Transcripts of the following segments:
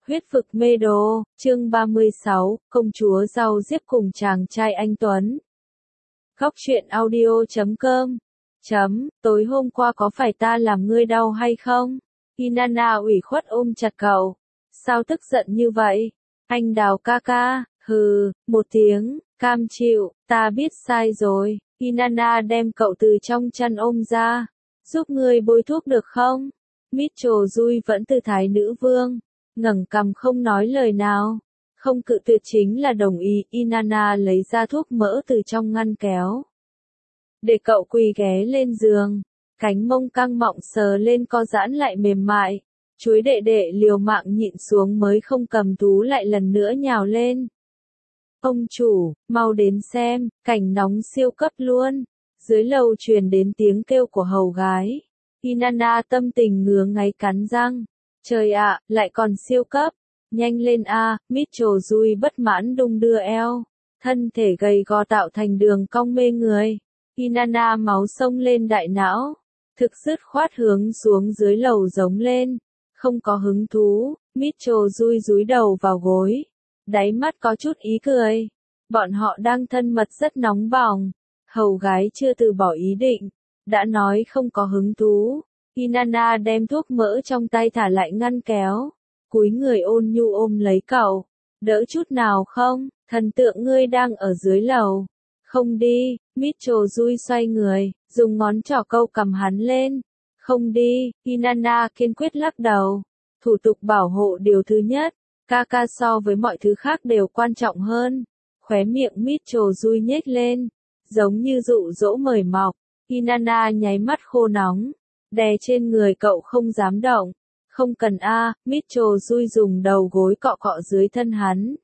Huyết vực mê đồ, chương 36, công chúa rau diếp cùng chàng trai anh Tuấn. Góc truyện audio.com. Tối hôm qua có phải ta làm ngươi đau hay không? Inanna ủy khuất ôm chặt cậu. Sao tức giận như vậy? Anh Đào ca ca, hừ, một tiếng, cam chịu, ta biết sai rồi. Inanna đem cậu từ trong chăn ôm ra. Giúp ngươi bôi thuốc được không? Mitchell Dui vẫn tư thái nữ vương. Ngẩng cằm không nói lời nào. Không cự tuyệt chính là đồng ý. Inanna lấy ra thuốc mỡ từ trong ngăn kéo. Để cậu quỳ ghé lên giường. Cánh mông căng mọng sờ lên co giãn lại mềm mại. Chuối đệ đệ liều mạng nhịn xuống mới không cầm tú lại lần nữa nhào lên. Ông chủ, mau đến xem, cảnh nóng siêu cấp luôn. Dưới lầu truyền đến tiếng kêu của hầu gái. Inanna tâm tình ngứa ngáy cắn răng. Trời ạ, lại còn siêu cấp. Nhanh lên a, Mitchell Dui bất mãn đung đưa eo. Thân thể gầy gò tạo thành đường cong mê người. Inanna máu sông lên đại não. Thực dứt khoát hướng xuống dưới lầu giống lên. Không có hứng thú, Mitchell Dui dúi đầu vào gối. Đáy mắt có chút ý cười. Bọn họ đang thân mật rất nóng bỏng. Hầu gái chưa từ bỏ ý định. Đã nói không có hứng thú. Inanna đem thuốc mỡ trong tay thả lại ngăn kéo. Cúi người ôn nhu ôm lấy cậu. Đỡ chút nào không, thần tượng ngươi đang ở dưới lầu. Không đi, Mitchell Dui xoay người, dùng ngón trỏ câu cầm hắn lên. Không đi, Inanna kiên quyết lắc đầu. Thủ tục bảo hộ điều thứ nhất, ca ca so với mọi thứ khác đều quan trọng hơn. Khóe miệng Mitchell Dui nhếch lên, giống như dụ dỗ mời mọc. Inanna nháy mắt khô nóng, đè trên người cậu không dám động. Không cần a, Mitchell Dui dùng đầu gối cọ cọ dưới thân hắn.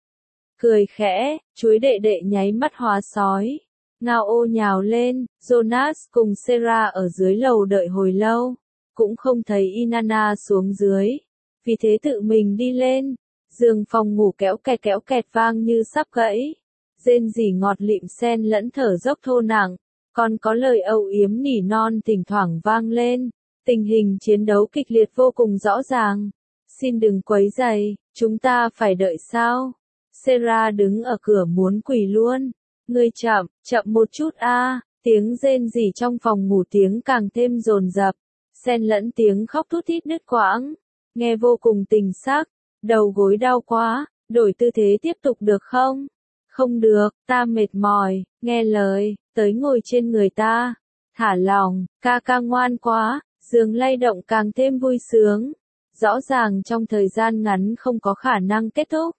Cười khẽ, chuối đệ đệ nháy mắt hóa sói. Ngao ô nhào lên, Jonas cùng Sarah ở dưới lầu đợi hồi lâu. Cũng không thấy Inanna xuống dưới. Vì thế tự mình đi lên. Giường phòng ngủ kéo kẹt vang như sắp gãy. Rên rỉ ngọt lịm xen lẫn thở dốc thô nặng. Còn có lời âu yếm nỉ non thỉnh thoảng vang lên. Tình hình chiến đấu kịch liệt vô cùng rõ ràng. Xin đừng quấy rầy, chúng ta phải đợi sao? Sarah đứng ở cửa muốn quỳ luôn. Ngươi chậm một chút a. Tiếng rên rỉ trong phòng ngủ tiếng càng thêm dồn dập. Xen lẫn tiếng khóc thút thít đứt quãng. Nghe vô cùng tình xác. Đầu gối đau quá, đổi tư thế tiếp tục được không? Không được, ta mệt mỏi, nghe lời, tới ngồi trên người ta. Thả lòng, ca ca ngoan quá, giường lay động càng thêm vui sướng. Rõ ràng trong thời gian ngắn không có khả năng kết thúc.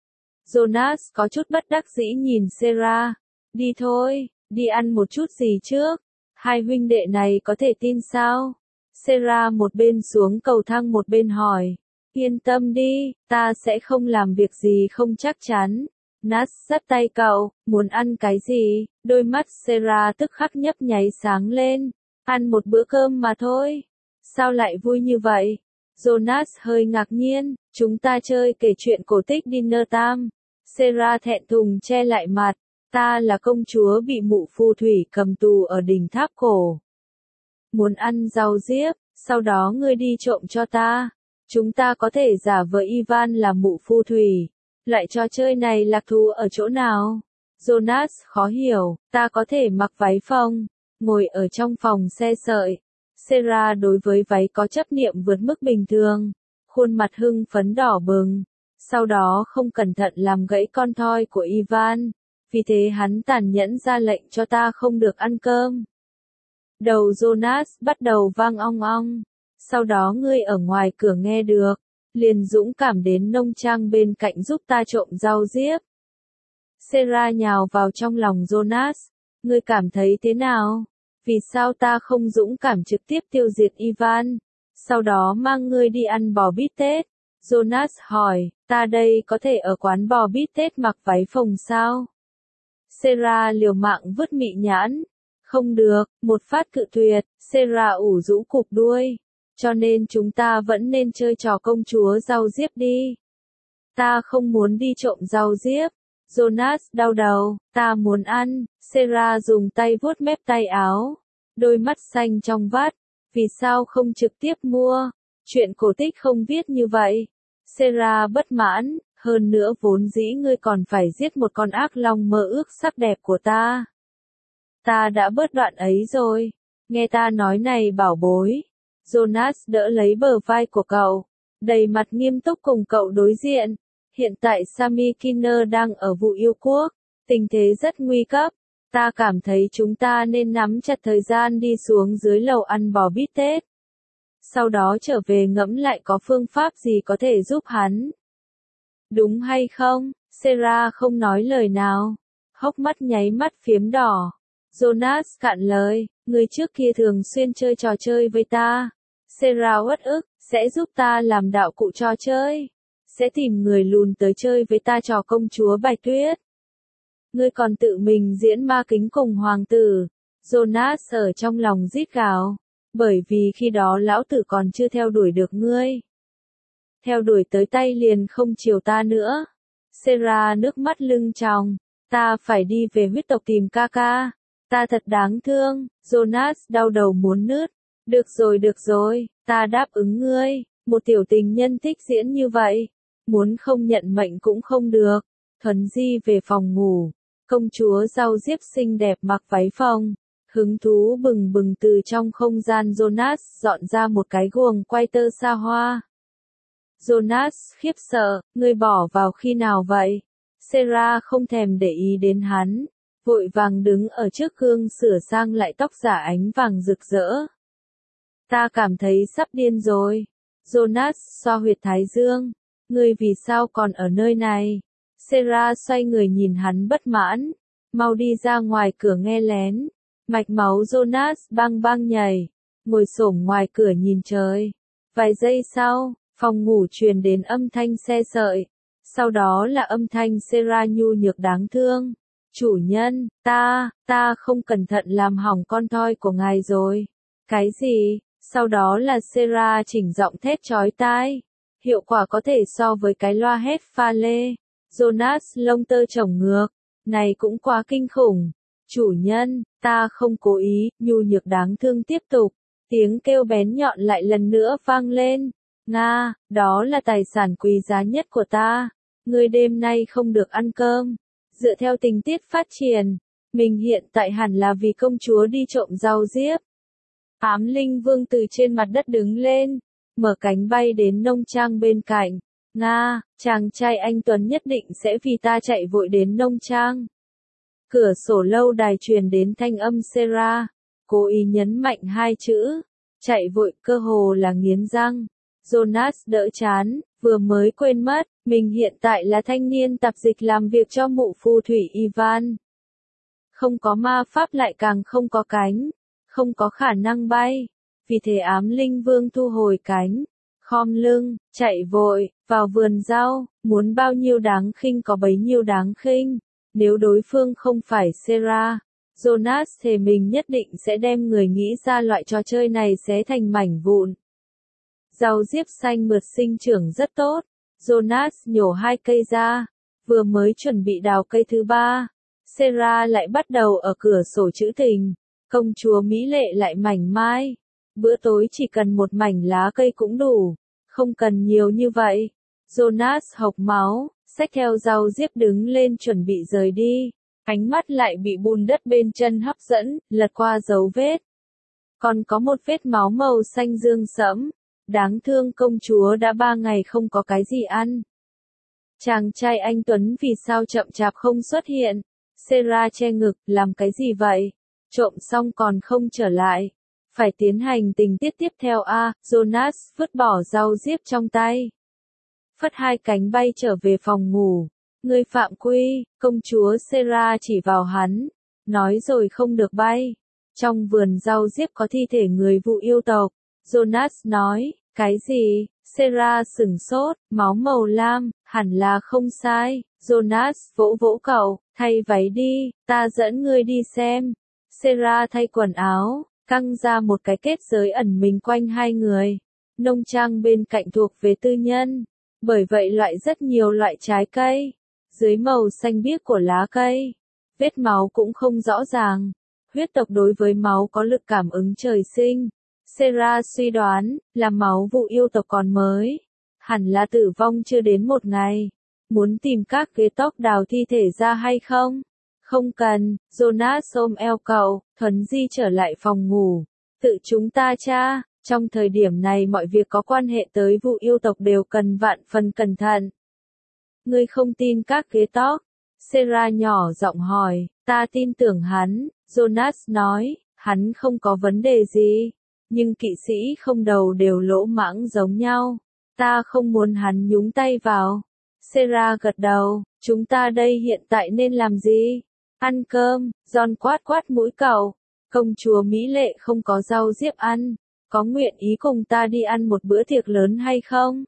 Jonas có chút bất đắc dĩ nhìn Sarah. Đi thôi, đi ăn một chút gì trước. Hai huynh đệ này có thể tin sao? Sarah một bên xuống cầu thang một bên hỏi. Yên tâm đi, ta sẽ không làm việc gì không chắc chắn. Nat dắt tay cậu, muốn ăn cái gì? Đôi mắt Sarah tức khắc nhấp nháy sáng lên. Ăn một bữa cơm mà thôi. Sao lại vui như vậy? Jonas hơi ngạc nhiên, chúng ta chơi kể chuyện cổ tích dinner time. Sarah thẹn thùng che lại mặt. Ta là công chúa bị mụ phù thủy cầm tù ở đỉnh tháp cổ. Muốn ăn rau diếp, sau đó ngươi đi trộm cho ta. Chúng ta có thể giả vờ Ivan là mụ phù thủy. Loại trò chơi này lạc thú ở chỗ nào? Jonas khó hiểu, ta có thể mặc váy phông, ngồi ở trong phòng xe sợi. Sarah đối với váy có chấp niệm vượt mức bình thường. Khuôn mặt hưng phấn đỏ bừng. Sau đó không cẩn thận làm gãy con thoi của Ivan. Vì thế hắn tàn nhẫn ra lệnh cho ta không được ăn cơm. Đầu Jonas bắt đầu vang ong ong. Sau đó ngươi ở ngoài cửa nghe được. Liền dũng cảm đến nông trang bên cạnh giúp ta trộm rau diếp. Sarah nhào vào trong lòng Jonas. Ngươi cảm thấy thế nào? Vì sao ta không dũng cảm trực tiếp tiêu diệt Ivan? Sau đó mang ngươi đi ăn bò bít tết. Jonas hỏi, ta đây có thể ở quán bò bít tết mặc váy phồng sao? Sarah liều mạng vứt mị nhãn. Không được, một phát cự tuyệt. Sarah ủ rũ cụp đuôi. Cho nên chúng ta vẫn nên chơi trò công chúa rau diếp đi. Ta không muốn đi trộm rau diếp. Jonas đau đầu, ta muốn ăn. Sarah dùng tay vuốt mép tay áo. Đôi mắt xanh trong vắt. Vì sao không trực tiếp mua? Chuyện cổ tích không viết như vậy. Sarah bất mãn, hơn nữa vốn dĩ ngươi còn phải giết một con ác long mơ ước sắc đẹp của ta. Ta đã bớt đoạn ấy rồi. Nghe ta nói này bảo bối. Jonas đỡ lấy bờ vai của cậu, đầy mặt nghiêm túc cùng cậu đối diện. Hiện tại Sammy Kinner đang ở vụ yêu quốc, tình thế rất nguy cấp. Ta cảm thấy chúng ta nên nắm chặt thời gian đi xuống dưới lầu ăn bò bít tết. Sau đó trở về ngẫm lại có phương pháp gì có thể giúp hắn. Đúng hay không? Sarah không nói lời nào. Hốc mắt nháy mắt phiếm đỏ. Jonas cạn lời, người trước kia thường xuyên chơi trò chơi với ta. Sarah uất ức, sẽ giúp ta làm đạo cụ trò chơi. Sẽ tìm người lùn tới chơi với ta trò công chúa Bạch Tuyết. Ngươi còn tự mình diễn ma kính cùng hoàng tử. Jonas ở trong lòng rít gào. Bởi vì khi đó lão tử còn chưa theo đuổi được ngươi. Theo đuổi tới tay liền không chiều ta nữa. Sarah nước mắt lưng tròng. Ta phải đi về huyết tộc tìm ca ca. Ta thật đáng thương. Jonas đau đầu muốn nứt. Được rồi, ta đáp ứng ngươi. Một tiểu tình nhân thích diễn như vậy. Muốn không nhận mệnh cũng không được. Thuấn di về phòng ngủ. Công chúa rau diếp xinh đẹp mặc váy phông. Hứng thú bừng bừng từ trong không gian Jonas dọn ra một cái guồng quay tơ xa hoa. Jonas khiếp sợ, ngươi bỏ vào khi nào vậy? Sarah không thèm để ý đến hắn, vội vàng đứng ở trước gương sửa sang lại tóc giả ánh vàng rực rỡ. Ta cảm thấy sắp điên rồi. Jonas xoa huyệt thái dương. Ngươi vì sao còn ở nơi này? Sarah xoay người nhìn hắn bất mãn. Mau đi ra ngoài cửa nghe lén. Mạch máu Jonas bang bang nhảy. Ngồi xổm ngoài cửa nhìn trời. Vài giây sau, phòng ngủ truyền đến âm thanh xe sợi. Sau đó là âm thanh Sarah nhu nhược đáng thương. Chủ nhân, ta không cẩn thận làm hỏng con thoi của ngài rồi. Cái gì? Sau đó là Sarah chỉnh giọng thét chói tai. Hiệu quả có thể so với cái loa hét pha lê. Jonas lông tơ chổng ngược. Này cũng quá kinh khủng. Chủ nhân, ta không cố ý, nhu nhược đáng thương tiếp tục. Tiếng kêu bén nhọn lại lần nữa vang lên. Nga, đó là tài sản quý giá nhất của ta. Ngươi đêm nay không được ăn cơm. Dựa theo tình tiết phát triển, mình hiện tại hẳn là vì công chúa đi trộm rau diếp. Ám linh vương từ trên mặt đất đứng lên, mở cánh bay đến nông trang bên cạnh. Nga, chàng trai anh Tuấn nhất định sẽ vì ta chạy vội đến nông trang. Cửa sổ lâu đài truyền đến thanh âm Sarah, cố ý nhấn mạnh hai chữ. Chạy vội cơ hồ là nghiến răng. Jonas đỡ chán, vừa mới quên mất, mình hiện tại là thanh niên tạp dịch làm việc cho mụ phù thủy Ivan. Không có ma pháp lại càng không có cánh, không có khả năng bay. Vì thế ám linh vương thu hồi cánh, khom lưng, chạy vội, vào vườn rau, muốn bao nhiêu đáng khinh có bấy nhiêu đáng khinh. Nếu đối phương không phải Sarah, Jonas thề mình nhất định sẽ đem người nghĩ ra loại trò chơi này xé thành mảnh vụn. Rau diếp xanh mượt sinh trưởng rất tốt. Jonas nhổ 2 cây ra, vừa mới chuẩn bị đào cây thứ 3. Sarah lại bắt đầu ở cửa sổ trữ tình. Công chúa mỹ lệ lại mảnh mai. Bữa tối chỉ cần một mảnh lá cây cũng đủ, không cần nhiều như vậy. Jonas hộc máu, xách theo rau diếp đứng lên chuẩn bị rời đi. Ánh mắt lại bị bùn đất bên chân hấp dẫn, lật qua dấu vết. Còn có một vết máu màu xanh dương sẫm. Đáng thương công chúa đã 3 ngày không có cái gì ăn. Chàng trai anh Tuấn vì sao chậm chạp không xuất hiện? Sarah che ngực, làm cái gì vậy? Trộm xong còn không trở lại. Phải tiến hành tình tiết tiếp theo a. Jonas vứt bỏ rau diếp trong tay. Phất 2 cánh bay trở về phòng ngủ. Ngươi phạm quy, công chúa Sarah chỉ vào hắn. Nói rồi không được bay. Trong vườn rau diếp có thi thể người vụ yêu tộc. Jonas nói, cái gì? Sarah sửng sốt, máu màu lam, hẳn là không sai. Jonas vỗ vỗ cậu, thay váy đi, ta dẫn ngươi đi xem. Sarah thay quần áo, căng ra một cái kết giới ẩn mình quanh hai người. Nông trang bên cạnh thuộc về tư nhân, bởi vậy loại rất nhiều loại trái cây. Dưới màu xanh biếc của lá cây, vết máu cũng không rõ ràng. Huyết tộc đối với máu có lực cảm ứng trời sinh. Sarah suy đoán, là máu vụ yêu tộc còn mới. Hẳn là tử vong chưa đến một ngày. Muốn tìm các ghế tóc đào thi thể ra hay không? Không cần, Jonas ôm eo cậu, thuấn di trở lại phòng ngủ. Tự chúng ta tra, trong thời điểm này mọi việc có quan hệ tới vụ yêu tộc đều cần vạn phần cẩn thận. Ngươi không tin các ghế tóc? Sarah nhỏ giọng hỏi, ta tin tưởng hắn, Jonas nói, hắn không có vấn đề gì. Nhưng kỵ sĩ không đầu đều lỗ mãng giống nhau. Ta không muốn hắn nhúng tay vào. Sarah gật đầu, chúng ta đây hiện tại nên làm gì? Ăn cơm, John quát quát mũi cậu. Công chúa Mỹ Lệ không có rau diếp ăn, có nguyện ý cùng ta đi ăn một bữa tiệc lớn hay không?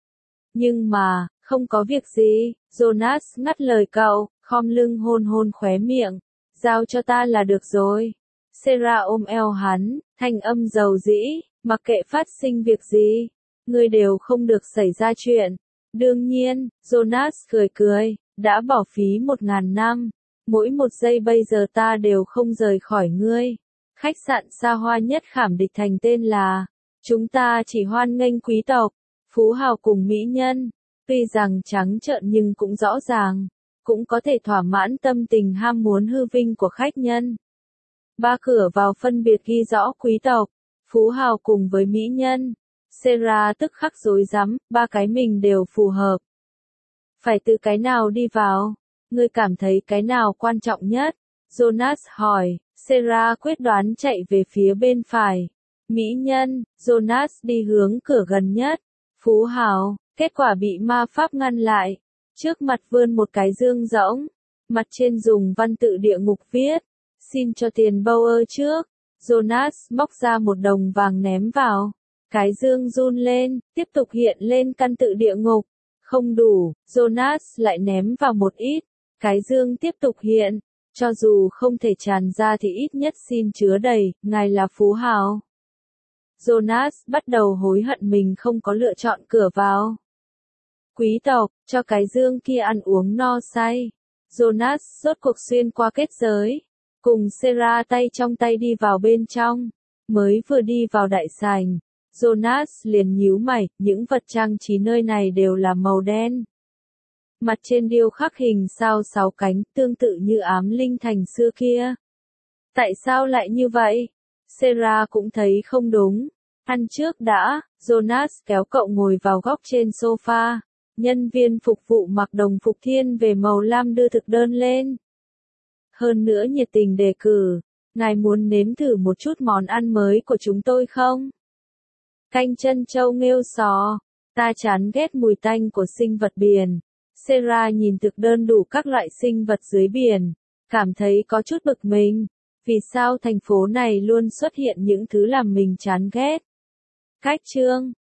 Nhưng mà, không có việc gì, Jonas ngắt lời cậu, khom lưng hôn hôn khóe miệng. Giao cho ta là được rồi. Sarah ôm eo hắn, thanh âm dầu dĩ, mặc kệ phát sinh việc gì, ngươi đều không được xảy ra chuyện. Đương nhiên, Jonas cười cười, đã bỏ phí 1000 năm. Mỗi một giây bây giờ ta đều không rời khỏi ngươi. Khách sạn xa hoa nhất Khảm Địch Thành tên là, chúng ta chỉ hoan nghênh quý tộc, phú hào cùng mỹ nhân. Tuy rằng trắng trợn nhưng cũng rõ ràng, cũng có thể thỏa mãn tâm tình ham muốn hư vinh của khách nhân. 3 cửa vào phân biệt ghi rõ quý tộc, phú hào cùng với mỹ nhân. Sarah tức khắc rối rắm, 3 cái mình đều phù hợp. Phải từ cái nào đi vào? Ngươi cảm thấy cái nào quan trọng nhất? Jonas hỏi. Sarah quyết đoán chạy về phía bên phải. Mỹ nhân, Jonas đi hướng cửa gần nhất. Phú hào, kết quả bị ma pháp ngăn lại. Trước mặt vươn một cái dương rỗng. Mặt trên dùng văn tự địa ngục viết. Xin cho tiền Bauer trước. Jonas móc ra một đồng vàng ném vào. Cái dương run lên, tiếp tục hiện lên căn tự địa ngục. Không đủ, Jonas lại ném vào một ít. Cái dương tiếp tục hiện. Cho dù không thể tràn ra thì ít nhất xin chứa đầy, ngài là phú hào. Jonas bắt đầu hối hận mình không có lựa chọn cửa vào. Quý tộc, cho cái dương kia ăn uống no say. Jonas rốt cuộc xuyên qua kết giới. Cùng Sarah tay trong tay đi vào bên trong. Mới vừa đi vào đại sảnh. Jonas liền nhíu mày, những vật trang trí nơi này đều là màu đen. Mặt trên điêu khắc hình sao 6 cánh, tương tự như ám linh thành xưa kia. Tại sao lại như vậy? Sarah cũng thấy không đúng. Ăn trước đã, Jonas kéo cậu ngồi vào góc trên sofa. Nhân viên phục vụ mặc đồng phục thiên về màu lam đưa thực đơn lên. Hơn nữa nhiệt tình đề cử, ngài muốn nếm thử một chút món ăn mới của chúng tôi không? Canh chân trâu nghêu sò, ta chán ghét mùi tanh của sinh vật biển. Sarah nhìn thực đơn đủ các loại sinh vật dưới biển, cảm thấy có chút bực mình. Vì sao thành phố này luôn xuất hiện những thứ làm mình chán ghét? Cách chương